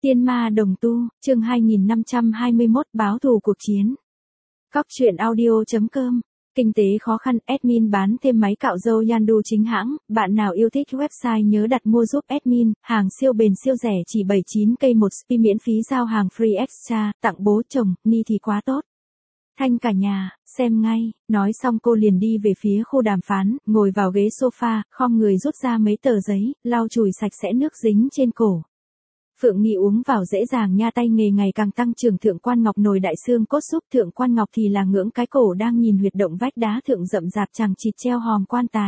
Tiên ma đồng tu, chương 2521 báo thù cuộc chiến. Cóc truyện audio.com. Kinh tế khó khăn, admin bán thêm máy cạo râu Yandu chính hãng, bạn nào yêu thích website nhớ đặt mua giúp admin, hàng siêu bền siêu rẻ chỉ 79k một spi miễn phí giao hàng free extra, tặng bố chồng, ni thì quá tốt. Thanh cả nhà, xem ngay, nói xong cô liền đi về phía khu đàm phán, ngồi vào ghế sofa, khom người rút ra mấy tờ giấy, lau chùi sạch sẽ nước dính trên cổ. Phượng Nghi uống vào dễ dàng nha, tay nghề ngày càng tăng trưởng. Thượng quan Ngọc nồi đại xương cốt súp, Thượng quan Ngọc thì là ngưỡng cái cổ đang nhìn huyệt động vách đá thượng rậm rạp chằng chịt treo hòm quan tài.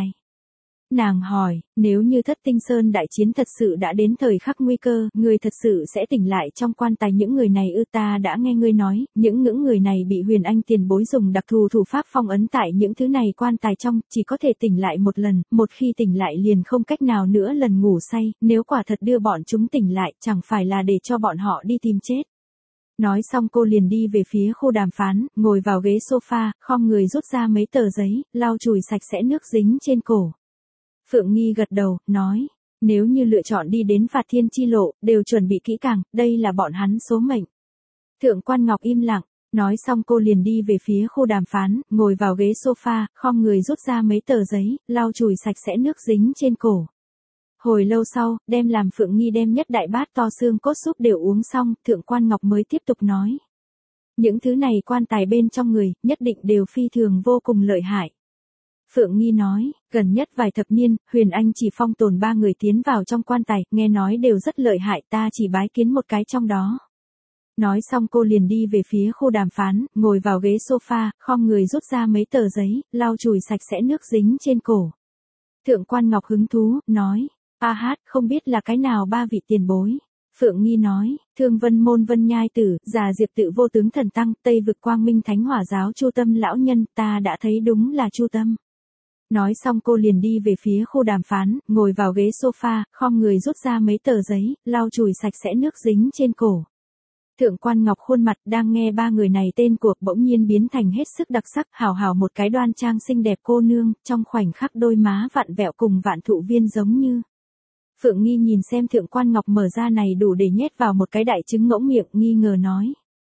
Nàng hỏi, nếu như Thất Tinh Sơn đại chiến thật sự đã đến thời khắc nguy cơ, người thật sự sẽ tỉnh lại trong quan tài những người này ư? Ta đã nghe ngươi nói, những người này bị Huyền Anh tiền bối dùng đặc thù thủ pháp phong ấn tại những thứ này quan tài trong, chỉ có thể tỉnh lại một lần, một khi tỉnh lại liền không cách nào nữa lần ngủ say, nếu quả thật đưa bọn chúng tỉnh lại, chẳng phải là để cho bọn họ đi tìm chết. Nói xong cô liền đi về phía khu đàm phán, ngồi vào ghế sofa, khom người rút ra mấy tờ giấy, lau chùi sạch sẽ nước dính trên cổ. Phượng Nghi gật đầu, nói, nếu như lựa chọn đi đến Phạt Thiên chi lộ, đều chuẩn bị kỹ càng, đây là bọn hắn số mệnh. Thượng quan Ngọc im lặng, nói xong cô liền đi về phía khu đàm phán, ngồi vào ghế sofa, khom người rút ra mấy tờ giấy, lau chùi sạch sẽ nước dính trên cổ. Hồi lâu sau, đem làm Phượng Nghi đem nhất đại bát to xương cốt súp đều uống xong, Thượng quan Ngọc mới tiếp tục nói. Những thứ này quan tài bên trong người, nhất định đều phi thường vô cùng lợi hại. Phượng Nghi nói, gần nhất vài thập niên, Huyền Anh chỉ phong tồn 3 người tiến vào trong quan tài, nghe nói đều rất lợi hại, ta chỉ bái kiến một cái trong đó. Nói xong cô liền đi về phía khu đàm phán, ngồi vào ghế sofa, khom người rút ra mấy tờ giấy, lau chùi sạch sẽ nước dính trên cổ. Thượng quan Ngọc hứng thú, nói, không biết là cái nào 3 vị tiền bối. Phượng Nghi nói, Thương Vân Môn Vân Nhai Tử, Già Diệp Tự Vô Tướng Thần Tăng, Tây Vực Quang Minh Thánh Hỏa Giáo Chu Tâm lão nhân, ta đã thấy đúng là Chu Tâm. Nói xong cô liền đi về phía khu đàm phán, ngồi vào ghế sofa, khom người rút ra mấy tờ giấy, lau chùi sạch sẽ nước dính trên cổ. Thượng quan Ngọc khuôn mặt đang nghe 3 người này tên cuộc bỗng nhiên biến thành hết sức đặc sắc, hào một cái đoan trang xinh đẹp cô nương, trong khoảnh khắc đôi má vặn vẹo cùng vạn thụ viên giống như. Phượng Nghi nhìn xem Thượng quan Ngọc mở ra này đủ để nhét vào một cái đại trứng ngỗng miệng, nghi ngờ nói.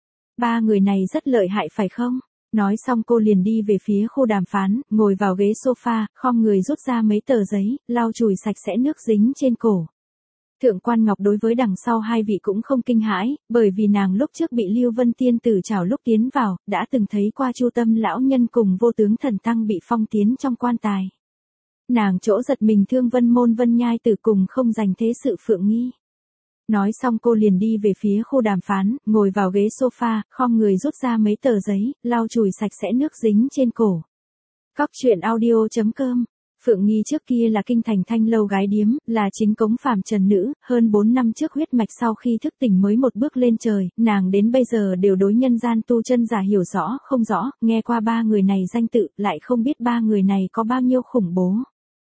3 người này rất lợi hại phải không? Nói xong cô liền đi về phía khu đàm phán, ngồi vào ghế sofa, khom người rút ra mấy tờ giấy, lau chùi sạch sẽ nước dính trên cổ. Thượng quan Ngọc đối với đằng sau 2 vị cũng không kinh hãi, bởi vì nàng lúc trước bị Lưu Vân Tiên Tử trảo lúc tiến vào, đã từng thấy qua Chu Tâm lão nhân cùng Vô Tướng Thần Tăng bị phong tiến trong quan tài. Nàng chỗ giật mình Thương Vân Môn Vân Nhai Tử cùng không dành thế sự Phượng Nghi. Nói xong cô liền đi về phía khu đàm phán, ngồi vào ghế sofa, khom người rút ra mấy tờ giấy, lau chùi sạch sẽ nước dính trên cổ. Cóc truyện audio.com. Phượng Nghi trước kia là kinh thành thanh lâu gái điếm, là chính cống phàm trần nữ, hơn 4 năm trước huyết mạch sau khi thức tỉnh mới một bước lên trời, nàng đến bây giờ đều đối nhân gian tu chân giả hiểu rõ, không rõ, nghe qua 3 người này danh tự, lại không biết 3 người này có bao nhiêu khủng bố.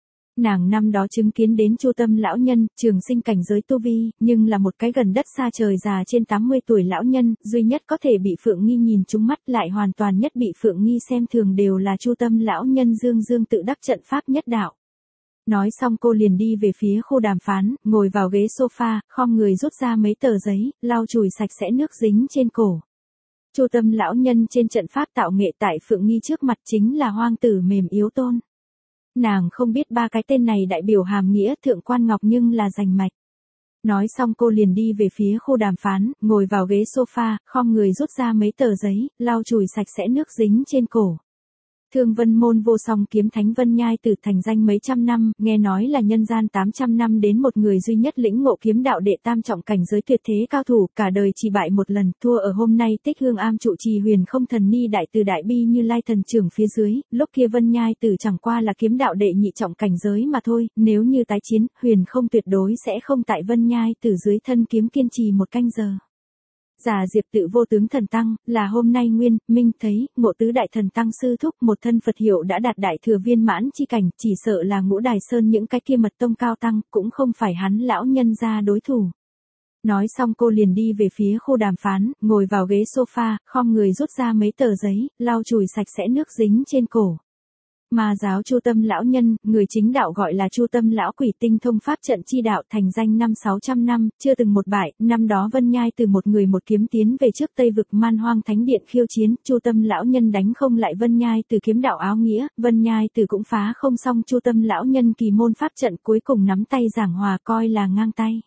Nàng năm đó chứng kiến đến Chu Tâm lão nhân, trường sinh cảnh giới tu vi, nhưng là một cái gần đất xa trời già trên 80 tuổi lão nhân, duy nhất có thể bị Phượng Nghi nhìn trúng mắt, lại hoàn toàn nhất bị Phượng Nghi xem thường đều là Chu Tâm lão nhân dương tự đắc trận pháp nhất đạo. Nói xong cô liền đi về phía khu đàm phán, ngồi vào ghế sofa, khom người rút ra mấy tờ giấy, lau chùi sạch sẽ nước dính trên cổ. Chu Tâm lão nhân trên trận pháp tạo nghệ tại Phượng Nghi trước mặt chính là hoang tử mềm yếu tôn. Nàng không biết 3 cái tên này đại biểu hàm nghĩa Thượng quan Ngọc nhưng là rành mạch. Nói xong cô liền đi về phía khu đàm phán, ngồi vào ghế sofa, khom người rút ra mấy tờ giấy, lau chùi sạch sẽ nước dính trên cổ. Thương Vân Môn Vô Song Kiếm Thánh Vân Nhai Tử thành danh mấy trăm năm, nghe nói là nhân gian 800 năm đến một người duy nhất lĩnh ngộ kiếm đạo đệ tam trọng cảnh giới tuyệt thế cao thủ, cả đời chỉ bại một lần, thua ở hôm nay Tích Hương Am trụ trì Huyền Không Thần Ni đại từ đại bi Như Lai thần trưởng phía dưới, lúc kia Vân Nhai Tử chẳng qua là kiếm đạo đệ nhị trọng cảnh giới mà thôi, nếu như tái chiến, Huyền Không tuyệt đối sẽ không tại Vân Nhai Tử dưới thân kiếm kiên trì 1 canh giờ. Già Diệp Tự Vô Tướng Thần Tăng, là hôm nay Nguyên, Minh thấy, Ngộ Tứ Đại Thần Tăng sư thúc một thân Phật hiệu đã đạt đại thừa viên mãn chi cảnh, chỉ sợ là Ngũ Đài Sơn những cái kia mật tông cao tăng, cũng không phải hắn lão nhân gia đối thủ. Nói xong cô liền đi về phía khu đàm phán, ngồi vào ghế sofa, khom người rút ra mấy tờ giấy, lau chùi sạch sẽ nước dính trên cổ. Ma giáo Chu Tâm lão nhân, người chính đạo gọi là Chu Tâm lão quỷ, tinh thông pháp trận chi đạo, thành danh năm 600 năm, chưa từng một bại. Năm đó Vân Nhai Từ một người một kiếm tiến về trước Tây vực Man Hoang Thánh Điện khiêu chiến, Chu Tâm lão nhân đánh không lại Vân Nhai Từ kiếm đạo áo nghĩa, Vân Nhai Từ cũng phá không xong Chu Tâm lão nhân kỳ môn pháp trận, cuối cùng nắm tay giảng hòa, coi là ngang tay.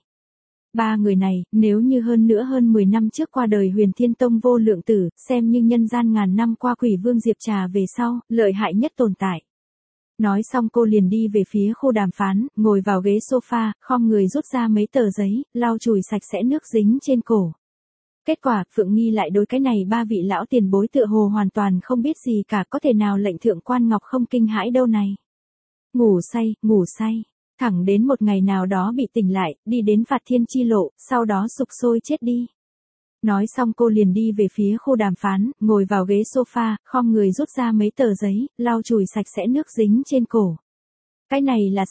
Ba người này, nếu như hơn 10 năm trước qua đời Huyền Thiên Tông vô lượng tử, xem như nhân gian ngàn năm qua Quỷ Vương Diệp Trà về sau, lợi hại nhất tồn tại. Nói xong cô liền đi về phía khu đàm phán, ngồi vào ghế sofa, khom người rút ra mấy tờ giấy, lau chùi sạch sẽ nước dính trên cổ. Kết quả, Phượng Nghi lại đối cái này ba vị lão tiền bối tựa hồ hoàn toàn không biết gì cả, có thể nào lệnh Thượng Quan Ngọc không kinh hãi đâu này. Ngủ say. Thẳng đến một ngày nào đó bị tỉnh lại, đi đến Phạt Thiên chi lộ, sau đó sục sôi chết đi. Nói xong cô liền đi về phía khu đàm phán, ngồi vào ghế sofa, khom người rút ra mấy tờ giấy, lau chùi sạch sẽ nước dính trên cổ. Cái này là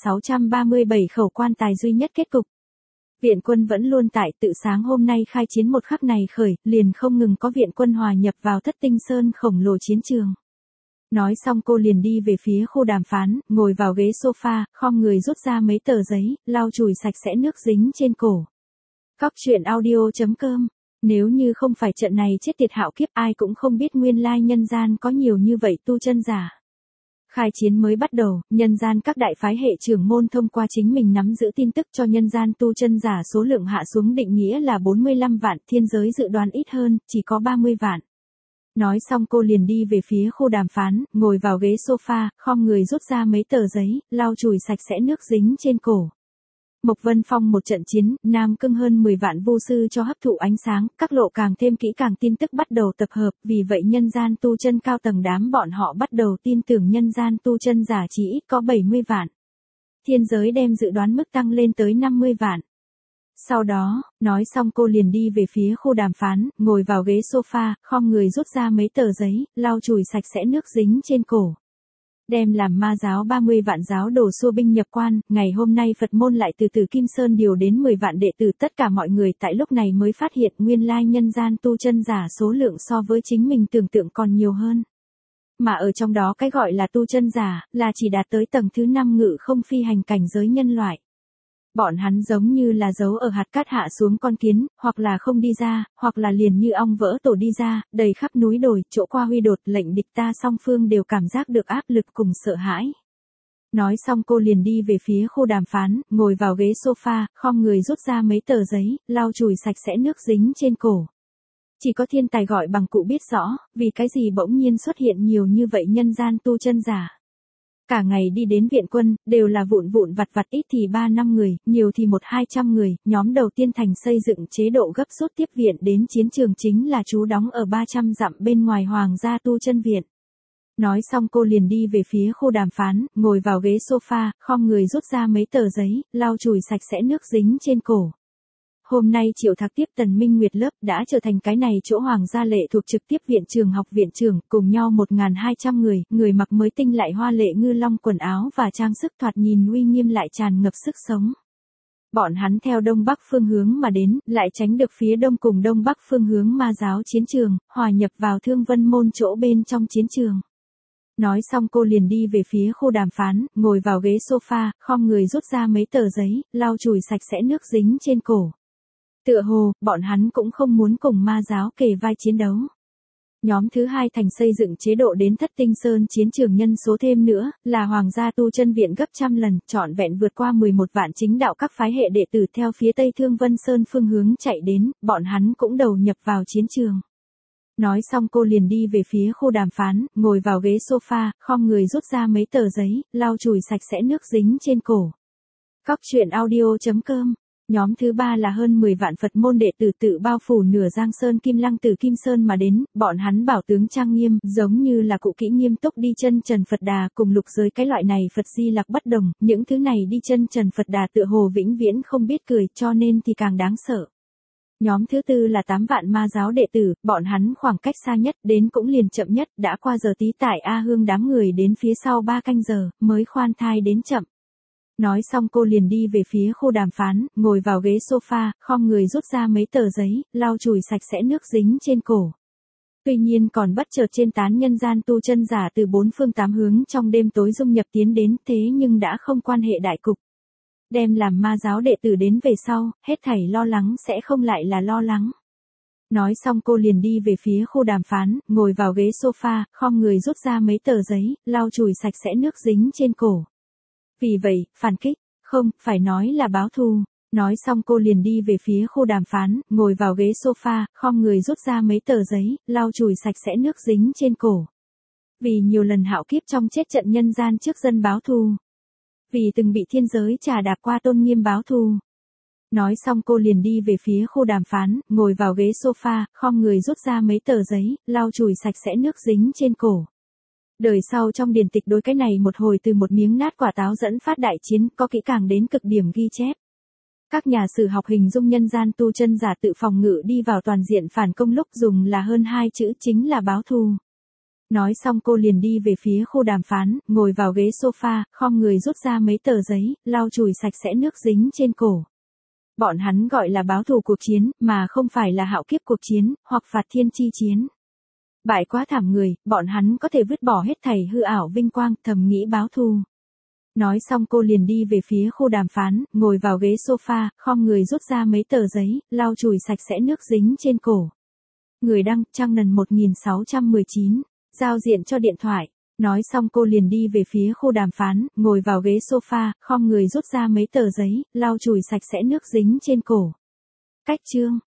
637 khẩu quan tài duy nhất kết cục. Viện quân vẫn luôn tại, tự sáng hôm nay khai chiến một khắc này khởi, liền không ngừng có viện quân hòa nhập vào Thất Tinh Sơn khổng lồ chiến trường. Nói xong cô liền đi về phía khu đàm phán, ngồi vào ghế sofa, khom người rút ra mấy tờ giấy, lau chùi sạch sẽ nước dính trên cổ. Cóc truyện audio.com. Nếu như không phải trận này chết tiệt hạo kiếp, ai cũng không biết nguyên lai nhân gian có nhiều như vậy tu chân giả. Khai chiến mới bắt đầu, nhân gian các đại phái hệ trưởng môn thông qua chính mình nắm giữ tin tức cho nhân gian tu chân giả số lượng hạ xuống, định nghĩa là 45 vạn, thiên giới dự đoán ít hơn, chỉ có 30 vạn. Nói xong cô liền đi về phía khu đàm phán, ngồi vào ghế sofa, khom người rút ra mấy tờ giấy, lau chùi sạch sẽ nước dính trên cổ. Mộc Vân Phong một trận chiến, Nam Cương hơn 10 vạn vu sư cho hấp thụ ánh sáng, các lộ càng thêm kỹ càng tin tức bắt đầu tập hợp, vì vậy nhân gian tu chân cao tầng đám bọn họ bắt đầu tin tưởng nhân gian tu chân giả chỉ ít có 70 vạn. Thiên giới đem dự đoán mức tăng lên tới 50 vạn. Sau đó, nói xong cô liền đi về phía khu đàm phán, ngồi vào ghế sofa, khom người rút ra mấy tờ giấy, lau chùi sạch sẽ nước dính trên cổ. Đem làm ma giáo 30 vạn giáo đồ xua binh nhập quan, ngày hôm nay Phật môn lại từ Kim Sơn điều đến 10 vạn đệ tử, tất cả mọi người tại lúc này mới phát hiện nguyên lai nhân gian tu chân giả số lượng so với chính mình tưởng tượng còn nhiều hơn. Mà ở trong đó cái gọi là tu chân giả, là chỉ đạt tới tầng thứ 5 ngự không phi hành cảnh giới nhân loại. Bọn hắn giống như là giấu ở hạt cát hạ xuống con kiến, hoặc là không đi ra, hoặc là liền như ong vỡ tổ đi ra, đầy khắp núi đồi, chỗ qua huy đột, lệnh địch ta song phương đều cảm giác được áp lực cùng sợ hãi. Nói xong cô liền đi về phía khu đàm phán, ngồi vào ghế sofa, khom người rút ra mấy tờ giấy, lau chùi sạch sẽ nước dính trên cổ. Chỉ có thiên tài gọi bằng cụ biết rõ, vì cái gì bỗng nhiên xuất hiện nhiều như vậy nhân gian tu chân giả. Cả ngày đi đến viện quân, đều là vụn vặt ít thì 3-5 người, nhiều thì 100-200 người, nhóm đầu tiên thành xây dựng chế độ gấp rút tiếp viện đến chiến trường chính là trú đóng ở 300 dặm bên ngoài Hoàng gia tu chân viện. Nói xong cô liền đi về phía khu đàm phán, ngồi vào ghế sofa, khom người rút ra mấy tờ giấy, lau chùi sạch sẽ nước dính trên cổ. Hôm nay Triệu Thạc tiếp Tần Minh Nguyệt lớp đã trở thành cái này chỗ Hoàng gia lệ thuộc trực tiếp viện trường học viện trưởng, cùng nhau 1.200 người, người mặc mới tinh lại hoa lệ ngư long quần áo và trang sức, thoạt nhìn uy nghiêm lại tràn ngập sức sống. Bọn hắn theo đông bắc phương hướng mà đến, lại tránh được phía đông cùng đông bắc phương hướng ma giáo chiến trường, hòa nhập vào Thương Vân môn chỗ bên trong chiến trường. Nói xong cô liền đi về phía khu đàm phán, ngồi vào ghế sofa, khom người rút ra mấy tờ giấy, lau chùi sạch sẽ nước dính trên cổ. Tựa hồ, bọn hắn cũng không muốn cùng ma giáo kề vai chiến đấu. Nhóm thứ hai thành xây dựng chế độ đến Thất Tinh Sơn chiến trường, nhân số thêm nữa, là Hoàng gia tu chân viện gấp trăm lần, trọn vẹn vượt qua 11 vạn chính đạo các phái hệ đệ tử theo phía Tây Thương Vân Sơn phương hướng chạy đến, bọn hắn cũng đầu nhập vào chiến trường. Nói xong cô liền đi về phía khu đàm phán, ngồi vào ghế sofa, khom người rút ra mấy tờ giấy, lau chùi sạch sẽ nước dính trên cổ. Cóc truyện audio.com. Nhóm thứ ba là hơn 10 vạn Phật môn đệ tử tự bao phủ nửa Giang Sơn Kim Lăng từ Kim Sơn mà đến, bọn hắn bảo tướng trang nghiêm, giống như là cụ kỹ nghiêm túc đi chân trần Phật Đà, cùng lục giới cái loại này Phật Di Lặc bất đồng, những thứ này đi chân trần Phật Đà tựa hồ vĩnh viễn không biết cười, cho nên thì càng đáng sợ. Nhóm thứ tư là 8 vạn ma giáo đệ tử, bọn hắn khoảng cách xa nhất, đến cũng liền chậm nhất, đã qua giờ tí tại A Hương đám người đến phía sau 3 canh giờ, mới khoan thai đến chậm. Nói xong cô liền đi về phía khu đàm phán, ngồi vào ghế sofa, khom người rút ra mấy tờ giấy, lau chùi sạch sẽ nước dính trên cổ. Tuy nhiên còn bất chợt trên tán nhân gian tu chân giả từ bốn phương tám hướng trong đêm tối dung nhập tiến đến, thế nhưng đã không quan hệ đại cục. Đem làm ma giáo đệ tử đến về sau, hết thảy lo lắng sẽ không lại là lo lắng. Nói xong cô liền đi về phía khu đàm phán, ngồi vào ghế sofa, khom người rút ra mấy tờ giấy, lau chùi sạch sẽ nước dính trên cổ. Vì vậy, phản kích, không, phải nói là báo thù. Nói xong cô liền đi về phía khu đàm phán, ngồi vào ghế sofa, khom người rút ra mấy tờ giấy, lau chùi sạch sẽ nước dính trên cổ. Vì nhiều lần hạo kiếp trong chết trận nhân gian trước dân báo thù. Vì từng bị thiên giới trà đạp qua tôn nghiêm báo thù. Nói xong cô liền đi về phía khu đàm phán, ngồi vào ghế sofa, khom người rút ra mấy tờ giấy, lau chùi sạch sẽ nước dính trên cổ. Đời sau trong điển tịch đối cái này một hồi từ một miếng nát quả táo dẫn phát đại chiến, có kỹ càng đến cực điểm ghi chép. Các nhà sử học hình dung nhân gian tu chân giả tự phòng ngự đi vào toàn diện phản công lúc dùng là hơn hai chữ, chính là báo thù. Nói xong cô liền đi về phía khu đàm phán, ngồi vào ghế sofa, khom người rút ra mấy tờ giấy, lau chùi sạch sẽ nước dính trên cổ. Bọn hắn gọi là báo thù cuộc chiến, mà không phải là hạo kiếp cuộc chiến, hoặc phạt thiên chi chiến. Bại quá thảm người, bọn hắn có thể vứt bỏ hết thảy hư ảo vinh quang, thầm nghĩ báo thù. Nói xong cô liền đi về phía khu đàm phán, ngồi vào ghế sofa, khom người rút ra mấy tờ giấy, lau chùi sạch sẽ nước dính trên cổ. Người đăng, Trang Nần 1619, giao diện cho điện thoại. Nói xong cô liền đi về phía khu đàm phán, ngồi vào ghế sofa, khom người rút ra mấy tờ giấy, lau chùi sạch sẽ nước dính trên cổ. Cách chương.